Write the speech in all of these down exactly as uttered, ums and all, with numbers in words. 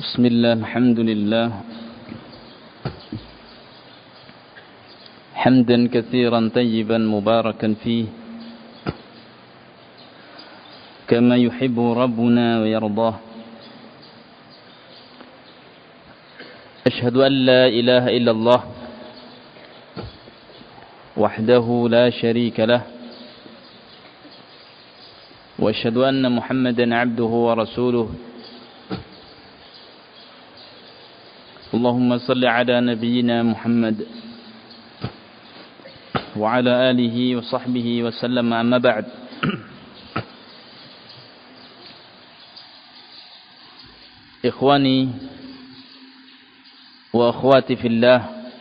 بسم الله الحمد لله حمدا كثيرا طيبا مباركا فيه كما يحب ربنا ويرضاه. أشهد أن لا إله إلا الله وحده لا شريك له وأشهد أن محمدا عبده ورسوله. اللهم صل على نبينا محمد وعلى آله وصحبه وسلم. أما بعد، إخواني وأخواتي في الله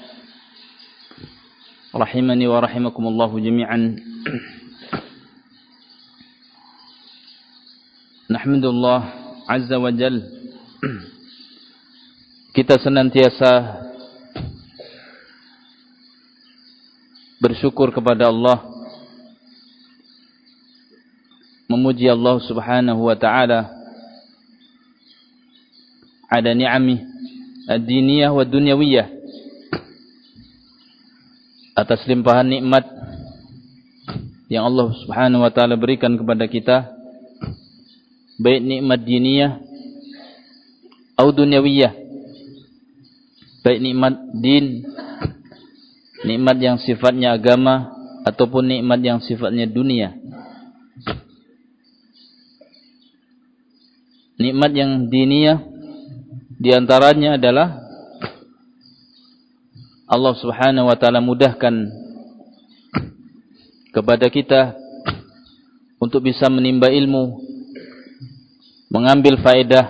رحمني ورحمكم الله جميعا. نحمد الله عز وجل, kita senantiasa bersyukur kepada Allah, memuji Allah subhanahu wa ta'ala ala ni'amih ad-diniyah wa dunyawiyah, atas limpahan nikmat yang Allah subhanahu wa ta'ala berikan kepada kita, baik nikmat diniyah atau dunyawiyah, baik nikmat din, nikmat yang sifatnya agama, ataupun nikmat yang sifatnya dunia. Nikmat yang diniyah diantaranya adalah Allah subhanahu wa ta'ala mudahkan kepada kita untuk bisa menimba ilmu, mengambil faedah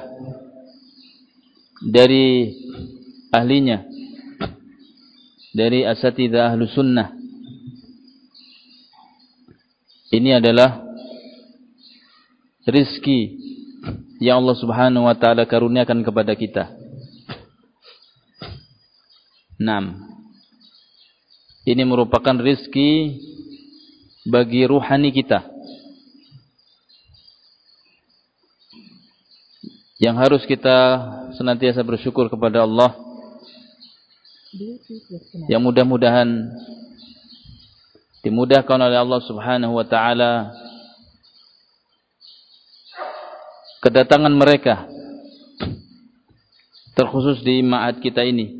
dari ahlinya, dari asatidzah ahlu sunnah. Ini adalah rizki yang Allah subhanahu wa ta'ala karuniakan kepada kita. Naam, ini merupakan rizki bagi ruhani kita, yang harus kita senantiasa bersyukur kepada Allah, yang mudah-mudahan dimudahkan oleh Allah subhanahu wa ta'ala kedatangan mereka, terkhusus di ma'had kita ini.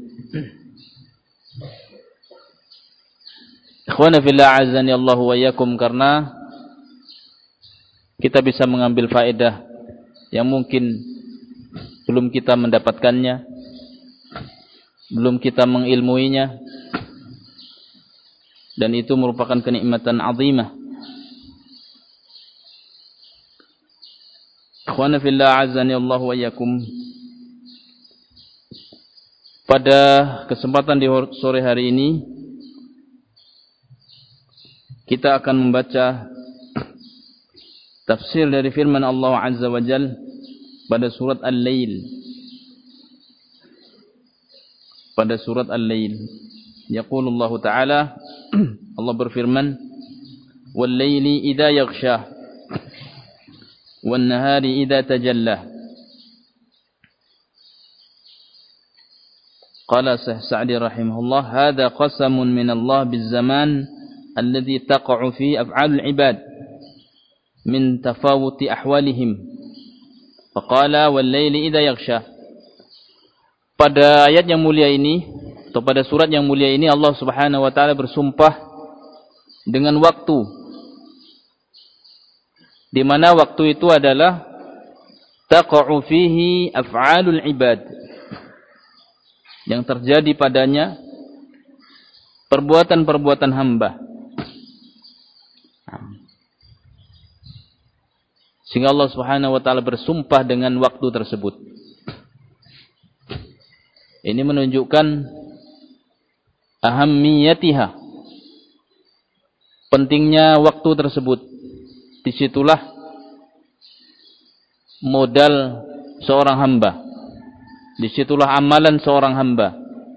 Ikhwana fillah azani Allahu wa iyyakum, karena kita bisa mengambil faedah yang mungkin belum kita mendapatkannya, belum kita mengilmuinya, dan itu merupakan kenikmatan azimah. Ikhwana fillah azani Allahu wa iyyakum, pada kesempatan di sore hari ini kita akan membaca tafsir dari firman Allah azza wa jalla pada surat Al-Lail. Pada surat Al-Lail, yaqulullahu ta'ala, Allah berfirman, wal-laili idza yaghsha wan-nahari idza tajalla. Qala Sa'di rahimahullah, hadha qasamun min Allah biz-zaman alladhi taqa'u fi af'al al-ibad min tafawuti ahwalihim. Faqala wal-laili idza yaghsha. Pada ayat yang mulia ini, atau pada surat yang mulia ini, Allah subhanahu wa ta'ala bersumpah dengan waktu, di mana waktu itu adalah taqa'u fihi af'alul ibad, yang terjadi padanya perbuatan-perbuatan hamba. Sehingga Allah subhanahu wa ta'ala bersumpah dengan waktu tersebut. Ini menunjukkan ahammiyatiha, pentingnya waktu tersebut. Disitulah modal seorang hamba, disitulah amalan seorang hamba.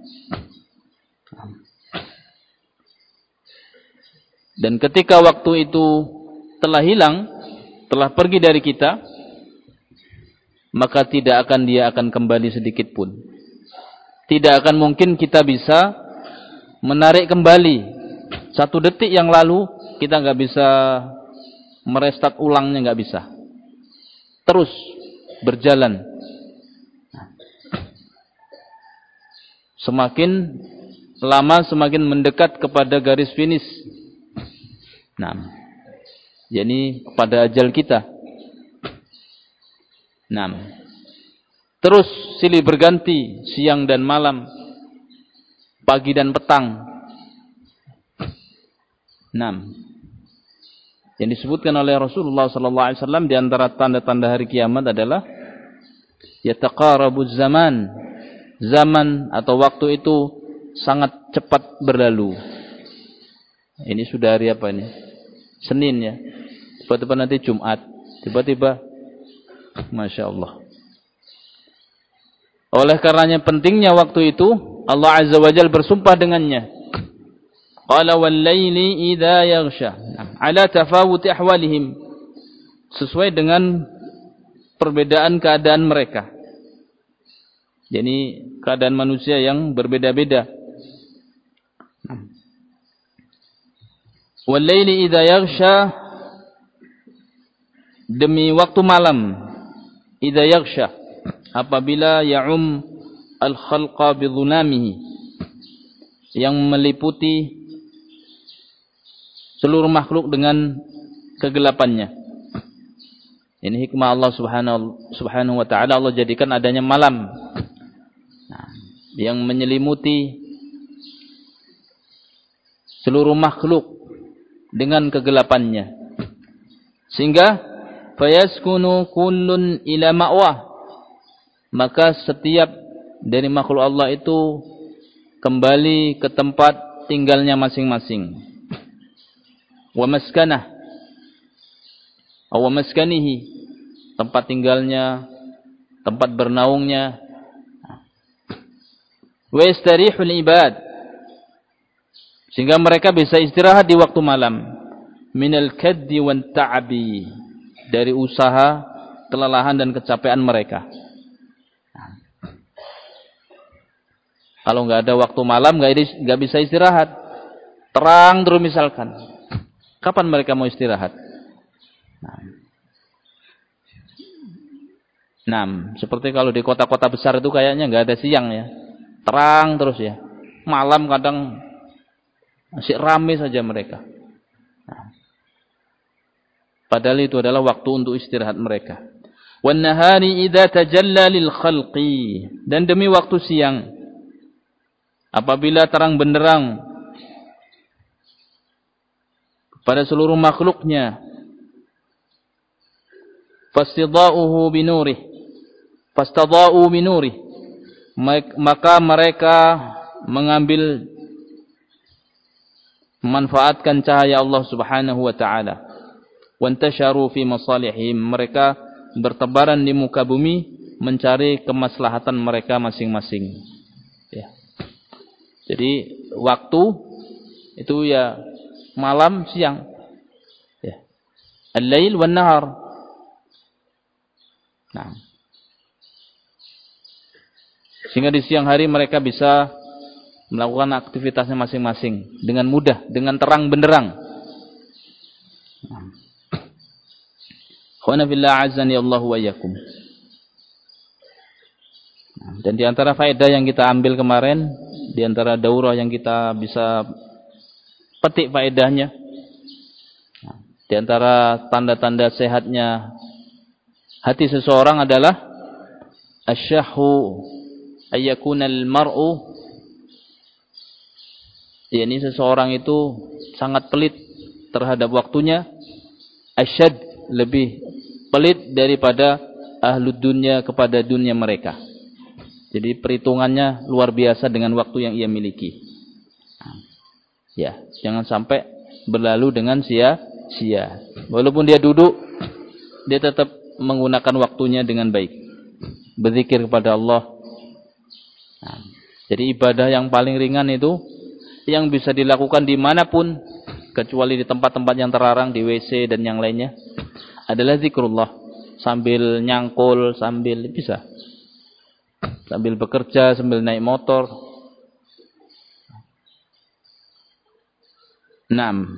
Dan ketika waktu itu telah hilang, telah pergi dari kita, maka tidak akan dia akan kembali sedikit pun. Tidak akan mungkin kita bisa menarik kembali satu detik yang lalu, kita nggak bisa merestart ulangnya, nggak bisa. Terus berjalan. Semakin lama semakin mendekat kepada garis finish. Nah, jadi kepada ajal kita. Nah, terus silih berganti siang dan malam, pagi dan petang. Nah, yang disebutkan oleh Rasulullah sallallahu alaihi wasallam di antara tanda-tanda hari kiamat adalah yataqarabuz zaman. Zaman atau waktu itu sangat cepat berlalu. Ini sudah hari apa ini? Senin ya. Tiba-tiba nanti Jumat. Tiba-tiba Masya Allah. Oleh karenanya pentingnya waktu itu, Allah Azza wa Jalla bersumpah dengannya. Qala wal laili idza yaghsha. Ala tafawuti ahwalihim. Sesuai dengan perbedaan keadaan mereka. Jadi keadaan manusia yang berbeda-beda. Wal laili idza yaghsha, demi waktu malam, idza yaghsha, apabila ya'um al-khalqa bi dhunamihi, yang meliputi seluruh makhluk dengan kegelapannya. Ini hikmah Allah Subhanahu Subhanahu wa taala, Allah jadikan adanya malam yang menyelimuti seluruh makhluk dengan kegelapannya, sehingga fayaskunu kullun ila ma'wah, maka setiap dari makhluk Allah itu kembali ke tempat tinggalnya masing-masing. Wa maskanah, wa maskanihi, tempat tinggalnya, tempat bernaungnya. Wa yastarihul ibad, sehingga mereka bisa istirahat di waktu malam. Minal kaddi wan ta'abi, dari usaha, kelelahan dan kecapean mereka. Kalau nggak ada waktu malam, nggak nggak bisa istirahat. Terang terus misalkan, kapan mereka mau istirahat? Nah, nah seperti kalau di kota-kota besar itu kayaknya nggak ada siang ya. Terang terus ya. Malam kadang masih ramai saja mereka. Nah, padahal itu adalah waktu untuk istirahat mereka. Wan nahari idza tajalla lil khalqi, dan demi waktu siang apabila terang benderang pada seluruh makhluknya. Fastidauhu binurih, fastadau binurih, maka mereka mengambil, memanfaatkan cahaya Allah Subhanahu wa taala. Wantasharu fi masalihim, mereka bertebaran di muka bumi mencari kemaslahatan mereka masing-masing. Ya. Jadi waktu itu ya malam, siang. Ya. Al-lail wan nahar. Nah. Sehingga di siang hari mereka bisa melakukan aktivitasnya masing-masing dengan mudah, dengan terang benderang. Khana fillah azani Allahu wa iyyakum. Dan di antara faedah yang kita ambil kemarin, di antara daurah yang kita bisa petik faedahnya, di antara tanda-tanda sehatnya hati seseorang adalah asyahu ayyakunal mar'u, yakni seseorang itu sangat pelit terhadap waktunya, asyad, lebih pelit daripada ahlud dunya kepada dunia mereka. Jadi perhitungannya luar biasa dengan waktu yang ia miliki. Ya, jangan sampai berlalu dengan sia-sia. Walaupun dia duduk, dia tetap menggunakan waktunya dengan baik, berzikir kepada Allah. Nah, jadi ibadah yang paling ringan itu yang bisa dilakukan dimanapun, kecuali di tempat-tempat yang terlarang, di W C dan yang lainnya, adalah zikrullah. sambil nyangkul, sambil bisa. Sambil bekerja, sambil naik motor. Naam.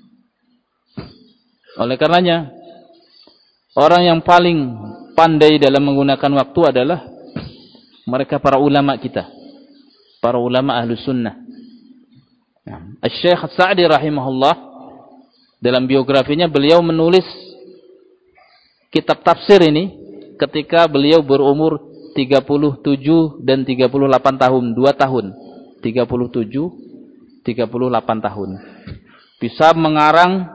Oleh karenanya, orang yang paling pandai dalam menggunakan waktu adalah mereka para ulama kita. Para ulama Ahlus Sunnah. Asy-Syaikh As-Sa'di rahimahullah, dalam biografinya beliau menulis kitab tafsir ini ketika beliau berumur tiga puluh tujuh dan tiga puluh delapan tahun, dua tahun. tiga puluh tujuh, tiga puluh delapan tahun. Bisa mengarang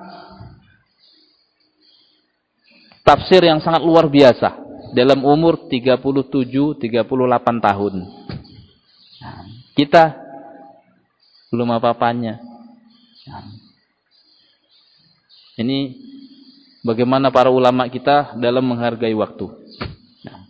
tafsir yang sangat luar biasa dalam umur tiga puluh tujuh, tiga puluh delapan tahun. Nah, kita belum apa-apanya. Nah, ini bagaimana para ulama kita dalam menghargai waktu. Nah,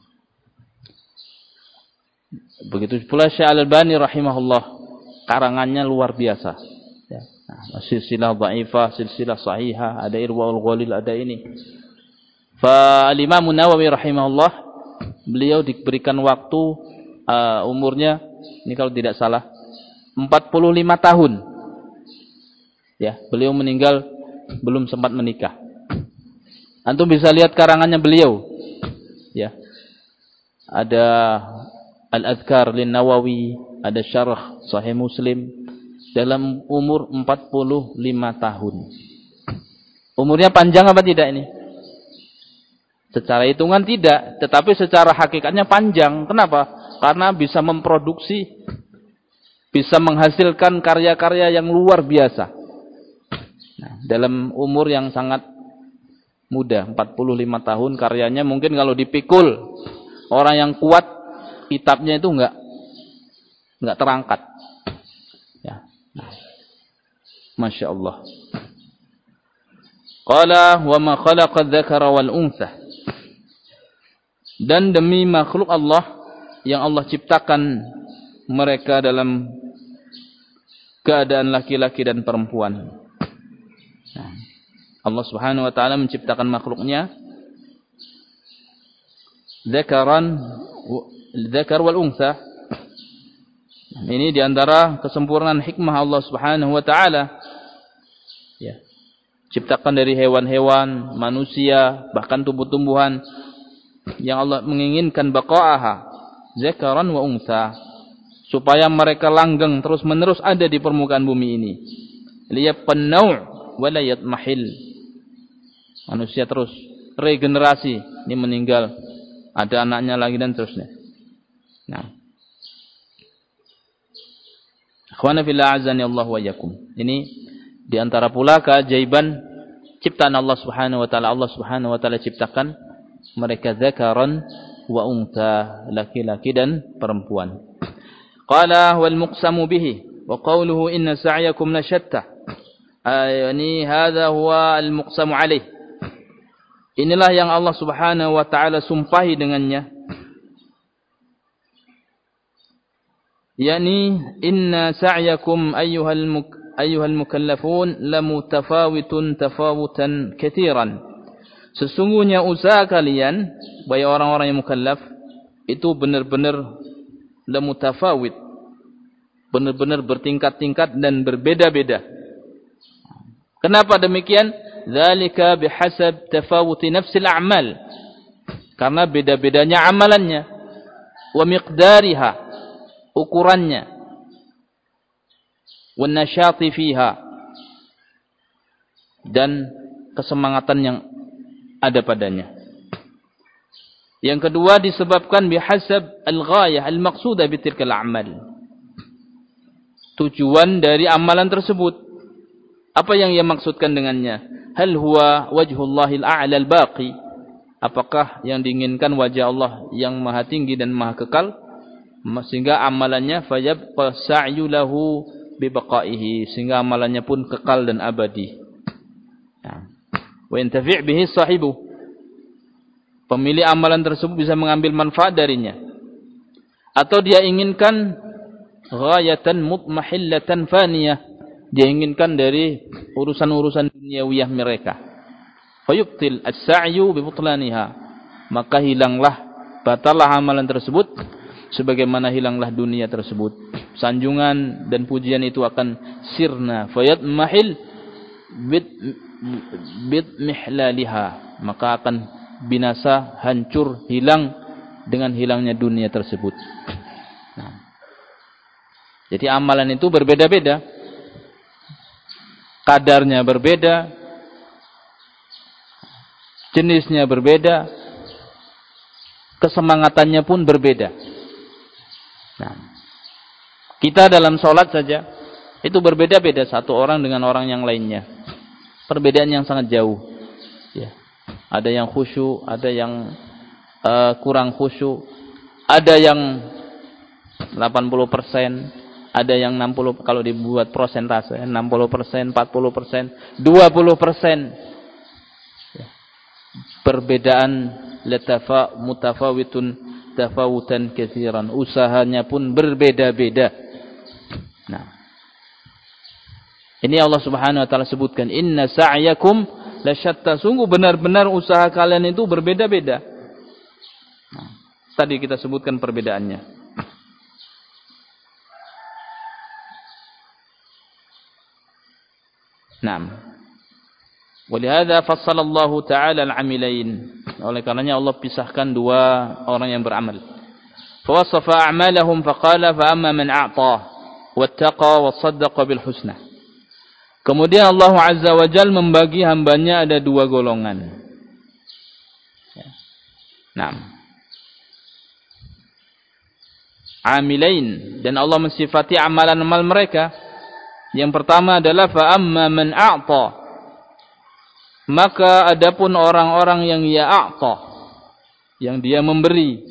begitu pula Syekh Al-Albani rahimahullah, karangannya luar biasa. Ya. Nah, silsilah dhaifah, silsilah sahihah, ada Irwaul Ghalil, ada ini. Fa Al-Imam Nawawi rahimahullah, beliau diberikan waktu uh, umurnya ini kalau tidak salah empat puluh lima tahun. Ya, beliau meninggal belum sempat menikah. Antum bisa lihat karangannya beliau. Ya. Ada Al-Adhkar lin-Nawawi, ada Syarah Sahih Muslim dalam umur empat puluh lima tahun. Umurnya panjang apa tidak ini? Secara hitungan tidak, tetapi secara hakikatnya panjang. Kenapa? Karena bisa memproduksi, bisa menghasilkan karya-karya yang luar biasa. Nah, dalam umur yang sangat muda, empat puluh lima tahun, karyanya mungkin kalau dipikul orang yang kuat, kitabnya itu enggak enggak terangkat. Ya. Masya Allah. Qala wa ma khalaqa dzakara wal untha. Dan demi makhluk Allah yang Allah ciptakan mereka dalam keadaan laki-laki dan perempuan. Nah, Allah Subhanahu wa taala menciptakan makhluknya dzakaran dzakar wal untha. Ini di antara kesempurnaan hikmah Allah Subhanahu wa taala. Ya. Ciptakan dari hewan-hewan, manusia, bahkan tumbuh-tumbuhan yang Allah menginginkan baqa'aha dzakaran wa untha, supaya mereka langgeng terus-menerus ada di permukaan bumi ini. Liyaqnau' wa la yatmahil. Manusia terus regenerasi, ini meninggal, ada anaknya lagi dan terusnya. Nah. Akhwana fillah azani Allah wa yakum. Ini di antara pula keajaiban ciptaan Allah Subhanahu wa taala. Allah Subhanahu wa taala ciptakan mereka dzakaran wa untha, laki-laki dan perempuan. Qala wal muqsamu bihi wa qawluhu inna sa'yakum lasyatta. Yani hadha huwa al muqsamu alaih. Inilah yang Allah Subhanahu wa taala sumpahi dengannya. Yani inna sa'yakum ayyuhal muk ayyuhal mukallafun lamutafawitun tafawutan katsiran. Sesungguhnya usaha kalian, bagi orang-orang yang mukallaf, itu benar-benar lamutafawit, benar-benar bertingkat-tingkat dan berbeda-beda. Kenapa demikian? Dzalika bihasab tafawuti nafsil a'mal. Karena beda-bedanya amalannya, wa miqdariha, ukurannya, wan nasyati fiha, dan kesemangatan yang ada padanya. Yang kedua disebabkan bihasab al-ghayah al-maqsudah bitilkal a'mal. Tujuan dari amalan tersebut. Apa yang ia maksudkan dengannya? Hal huwa wajhullahil a'la al-baqi? Apakah yang diinginkan wajah Allah yang maha tinggi dan maha kekal? Sehingga amalannya fayabqa sa'yu lahu bibaqaihi, sehingga amalannya pun kekal dan abadi. Wa yantafi' bihi sahibu. Pemilik amalan tersebut bisa mengambil manfaat darinya. Atau dia inginkan ghayatan mutmahillatan faniyah, dia inginkan dari urusan-urusan duniawiyah mereka. Fayubtil as-sa'yu bi butlaniha, maka hilanglah, batallah amalan tersebut sebagaimana hilanglah dunia tersebut. Sanjungan dan pujian itu akan sirna fayatmahil bid bid mihlaliha, maka akan binasa, hancur, hilang dengan hilangnya dunia tersebut. Nah, jadi amalan itu berbeda-beda, kadarnya berbeda, jenisnya berbeda, kesemangatannya pun berbeda. Nah, kita dalam sholat saja itu berbeda-beda satu orang dengan orang yang lainnya. Perbedaan yang sangat jauh. Ya. Ada yang khusyuk, ada yang uh, kurang khusyuk, ada yang delapan puluh persen, ada yang enam puluh persen, kalau dibuat persentase enam puluh persen, empat puluh persen, dua puluh persen. Ya. Perbedaan latafa mutafawitun tafawutan katsiran, usahanya pun berbeda-beda. Nah, ini Allah Subhanahu wa taala sebutkan, inna sa'yakum lasyatta, sungguh benar-benar usaha kalian itu berbeda-beda. Nah, tadi kita sebutkan perbedaannya. Naam. Walihada fassalallahu ta'ala al-'amilain. Oleh karenanya Allah pisahkan dua orang yang beramal. Fawasafa a'malahum faqala fa amma man a'ta wattaqa wa saddaqa bil husna. Kemudian Allah Azza wa Jalla membagi hambanya ada dua golongan. Naam. Amilain, dan Allah mensifati amalan-amal mereka. Yang pertama adalah fa amma man a'ta, maka adapun orang-orang yang ya'ta, yang dia memberi,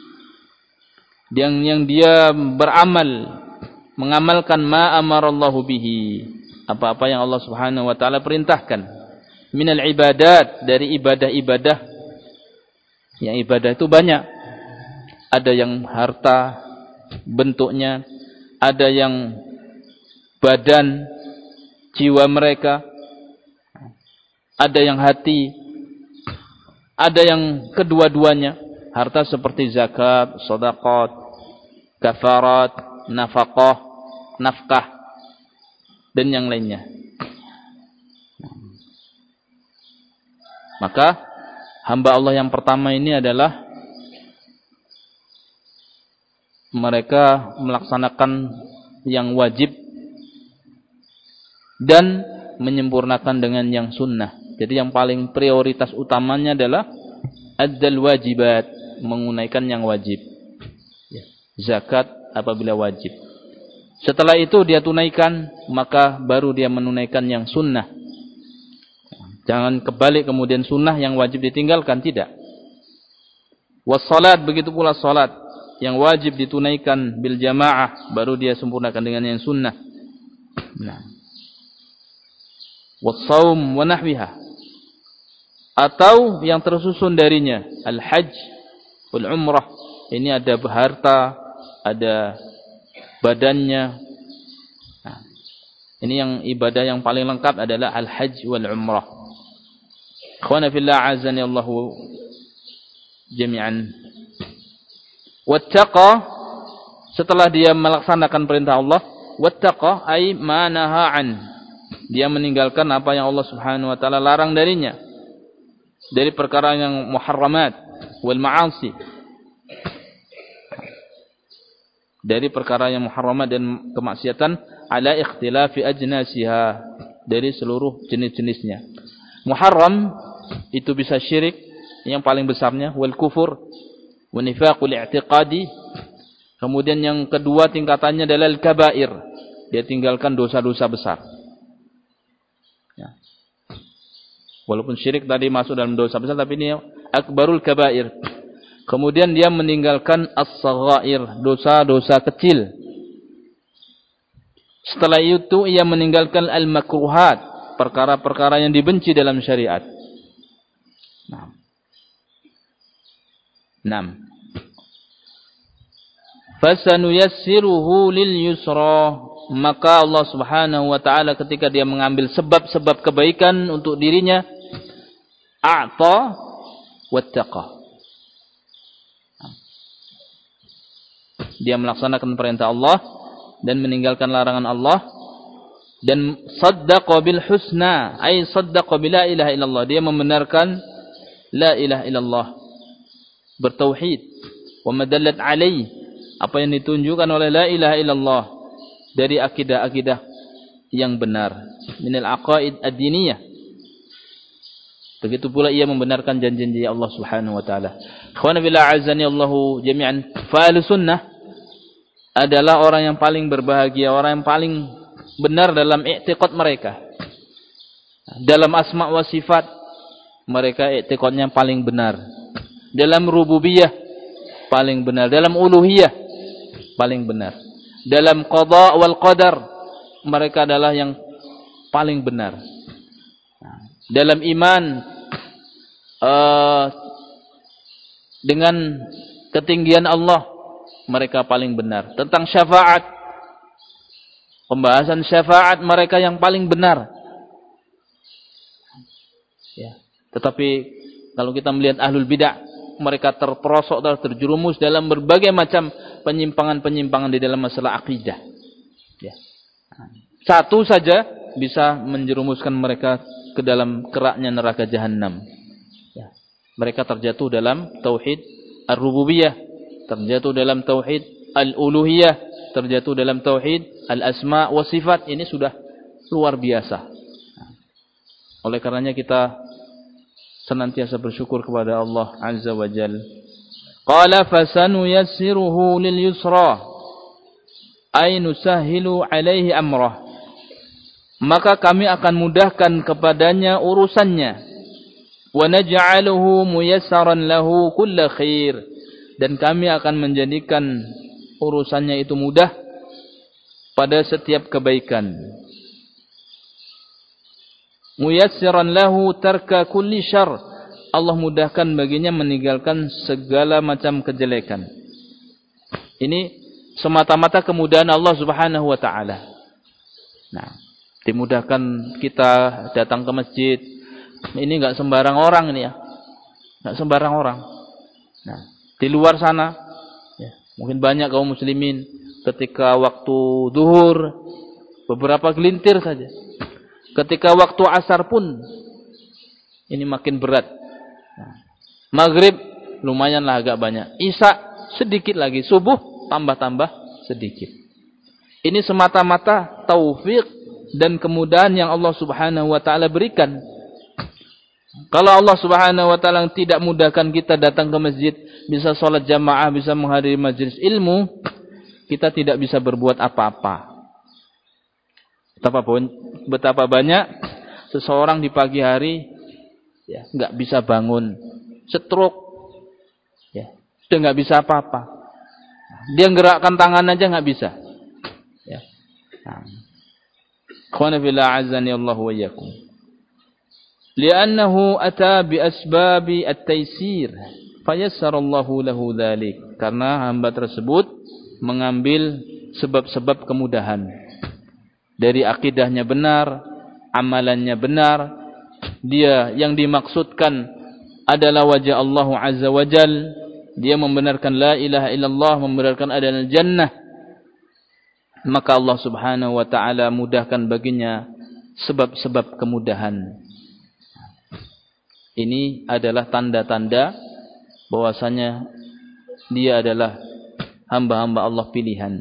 yang yang dia beramal, mengamalkan ma amarallahu bihi, apa-apa yang Allah Subhanahu wa taala perintahkan, minal ibadat, dari ibadah-ibadah. Yang ibadah itu banyak. Ada yang harta bentuknya, ada yang badan, jiwa mereka, ada yang hati, ada yang kedua-duanya. Harta seperti zakat, sedekah, kafarat, nafkah, nafkah, dan yang lainnya. Maka hamba Allah yang pertama ini adalah mereka melaksanakan yang wajib dan menyempurnakan dengan yang sunnah. Jadi yang paling prioritas utamanya adalah adzal wajibat, menunaikan yang wajib. Zakat apabila wajib. Setelah itu dia tunaikan, maka baru dia menunaikan yang sunnah. Jangan kebalik kemudian sunnah yang wajib ditinggalkan, tidak. Wassalat, begitu pula salat yang wajib ditunaikan bil jamaah, baru dia sempurnakan dengan yang sunnah. Nah. Wassaum wa nahwiha, atau yang tersusun darinya, al-hajj wal umrah. Ini ada harta, ada badannya. Nah, ini yang ibadah yang paling lengkap adalah al-hajj wal umrah. Ikhwana fillah azani Allahu jami'an. Wattaqa, setelah dia melaksanakan perintah Allah, wattaqa ay ma naha an, dia meninggalkan apa yang Allah Subhanahu wa taala larang darinya, dari perkara yang muharramat wal ma'asi, dari perkara yang muharramat dan kemaksiatan, ala ikhtilafi ajnasiha, dari seluruh jenis-jenisnya. Muharram itu bisa syirik yang paling besarnya, wal kufur wa nifaqul i'tiqadi. Kemudian yang kedua tingkatannya adalah al-kabair, dia tinggalkan dosa-dosa besar. Ya. Walaupun syirik tadi masuk dalam dosa besar, tapi ini akbarul kabair. Kemudian dia meninggalkan as-saghair, dosa-dosa kecil. Setelah itu ia meninggalkan al-makruhat, perkara-perkara yang dibenci dalam syariat. Nah. Naam. Fasanuyassiruhu lil yusra, maka Allah Subhanahu wa taala ketika dia mengambil sebab-sebab kebaikan untuk dirinya, a'ta wattaqa, dia melaksanakan perintah Allah dan meninggalkan larangan Allah, dan saddaqa bil husna, ay saddaqa bi la ilaha illallah, dia membenarkan la ilaha illallah, bertauhid, wa madallat alaih, apa yang ditunjukkan oleh la ilaha illallah dari akidah-akidah yang benar, minal aqaid ad-diniyah. Begitu pula ia membenarkan janji-janji Allah Subhanahu wa taala. Ikhwana billah azani Allahu jami'an, fa sunnah adalah orang yang paling berbahagia, orang yang paling benar dalam i'tiqad mereka. Dalam asma wa sifat mereka i'tiqadnya paling benar. Dalam rububiyah paling benar, dalam uluhiyah paling benar. Dalam qada wal qadar mereka adalah yang paling benar. Dalam iman uh, dengan ketinggian Allah mereka paling benar. Tentang syafaat, pembahasan syafaat mereka yang paling benar. Ya. Tetapi kalau kita melihat ahlul bidah, mereka terperosok dan terjerumus dalam berbagai macam penyimpangan-penyimpangan di dalam masalah akidah. Ya. Satu saja bisa menjerumuskan mereka ke dalam keraknya neraka jahanam. Ya. Mereka terjatuh dalam tauhid ar-rububiyah, terjatuh dalam tauhid al-uluhiyah, terjatuh dalam tauhid al-asma wa sifat. Ini sudah luar biasa. Oleh karenanya kita senantiasa bersyukur kepada Allah Azza wa Jalla. Qala fasanuyassiruhu lil yusra, ay nusahhilu alaihi amrah. Maka kami akan mudahkan kepadanya urusannya. Wa naj'aluhu muyassaran lahu kulla khair, dan kami akan menjadikan urusannya itu mudah pada setiap kebaikan. Muyassiran lahu tarka kulli syarr, Allah mudahkan baginya meninggalkan segala macam kejelekan. Ini semata-mata kemudahan Allah Subhanahu wa taala. Nah, dimudahkan kita datang ke masjid. Ini enggak sembarang orang ini ya. Enggak sembarang orang. Nah, di luar sana ya, mungkin banyak kaum muslimin ketika waktu zuhur beberapa gelintir saja. Ketika waktu asar pun ini makin berat. Nah, maghrib lumayanlah agak banyak. Isya sedikit lagi, subuh tambah-tambah sedikit. Ini semata-mata taufik dan kemudahan yang Allah Subhanahu wa taala berikan. Kalau Allah Subhanahu wa taala tidak mudahkan kita datang ke masjid, bisa sholat jamaah, bisa menghadiri majelis ilmu, kita tidak bisa berbuat apa-apa. Betapa, betapa banyak seseorang di pagi hari ya nggak bisa bangun, stroke, ya sudah nggak bisa apa-apa. Dia gerakkan tangan aja nggak bisa. Ya. Khwana fillah azani Allah wa iyyakum. Li'annahu ata bi asbabi at-taysir, fayassara Allahu lahu dzalik. Karena hamba tersebut mengambil sebab-sebab kemudahan. Dari akidahnya benar, amalannya benar, dia yang dimaksudkan adalah wajah Allah Azza wa Jal, dia membenarkan la ilaha illallah, membenarkan adanya jannah, maka Allah Subhanahu wa taala mudahkan baginya sebab-sebab kemudahan. Ini adalah tanda-tanda bahwasanya dia adalah hamba-hamba Allah pilihan.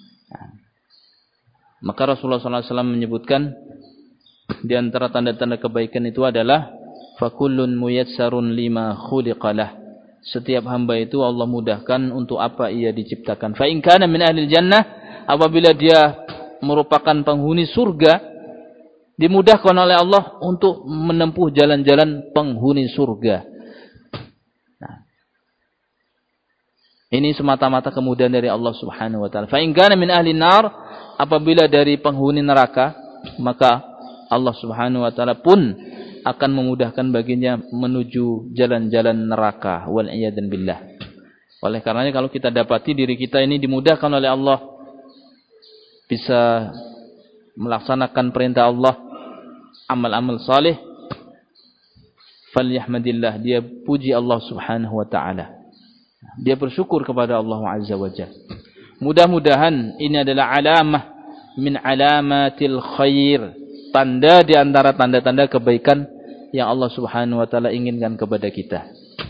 Maka Rasulullah sallallahu alaihi wasallam menyebutkan di antara tanda-tanda kebaikan itu adalah fakullun muyassarun lima khuliqalah. Setiap hamba itu Allah mudahkan untuk apa ia diciptakan. Fa in kana min ahlil jannah, apabila dia merupakan penghuni surga, dimudahkan oleh Allah untuk menempuh jalan-jalan penghuni surga. Nah, ini semata-mata kemudahan dari Allah Subhanahu wa taala. Fa in kana min ahlin nar, apabila dari penghuni neraka, maka Allah Subhanahu wa taala pun akan memudahkan baginya menuju jalan-jalan neraka. Wal iyadzan billah. Oleh karenanya kalau kita dapati diri kita ini dimudahkan oleh Allah, bisa melaksanakan perintah Allah, amal-amal saleh, falyahmadillah, dia puji Allah Subhanahu wa taala. Dia bersyukur kepada Allah Azza wa Jalla. Mudah-mudahan ini adalah alamah min alamatil khair, tanda di antara tanda-tanda kebaikan yang Allah Subhanahu wa taala inginkan kepada kita.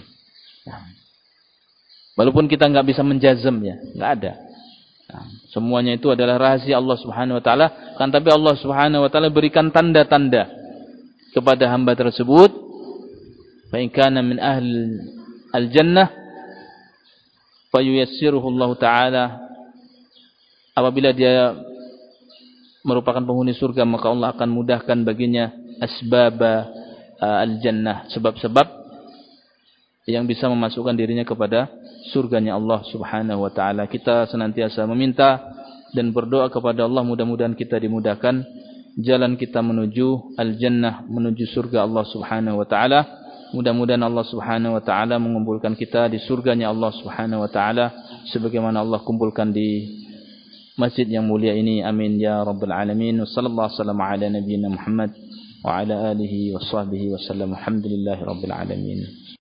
Walaupun kita enggak bisa menjazam ya, enggak ada. Nah, semuanya itu adalah rahasia Allah Subhanahu wa taala, kan tapi Allah Subhanahu wa taala berikan tanda-tanda kepada hamba tersebut. Fa in kana min ahli al-jannah fayuyassiruhu Allah taala, apabila dia merupakan penghuni surga maka Allah akan mudahkan baginya asbab al-jannah, sebab-sebab yang bisa memasukkan dirinya kepada surganya Allah Subhanahu wa taala. Kita senantiasa meminta dan berdoa kepada Allah, mudah-mudahan kita dimudahkan jalan kita menuju al-jannah, menuju surga Allah Subhanahu wa taala. Mudah-mudahan Allah Subhanahu wa taala mengumpulkan kita di surganya Allah Subhanahu wa taala sebagaimana Allah kumpulkan di masjid yang mulia ini. Amin ya rabbal alamin. Wassallallahu wasallam ala nabiyyina Muhammad wa ala alihi wa sahbihi wasallam. Alhamdulillahirabbil alamin.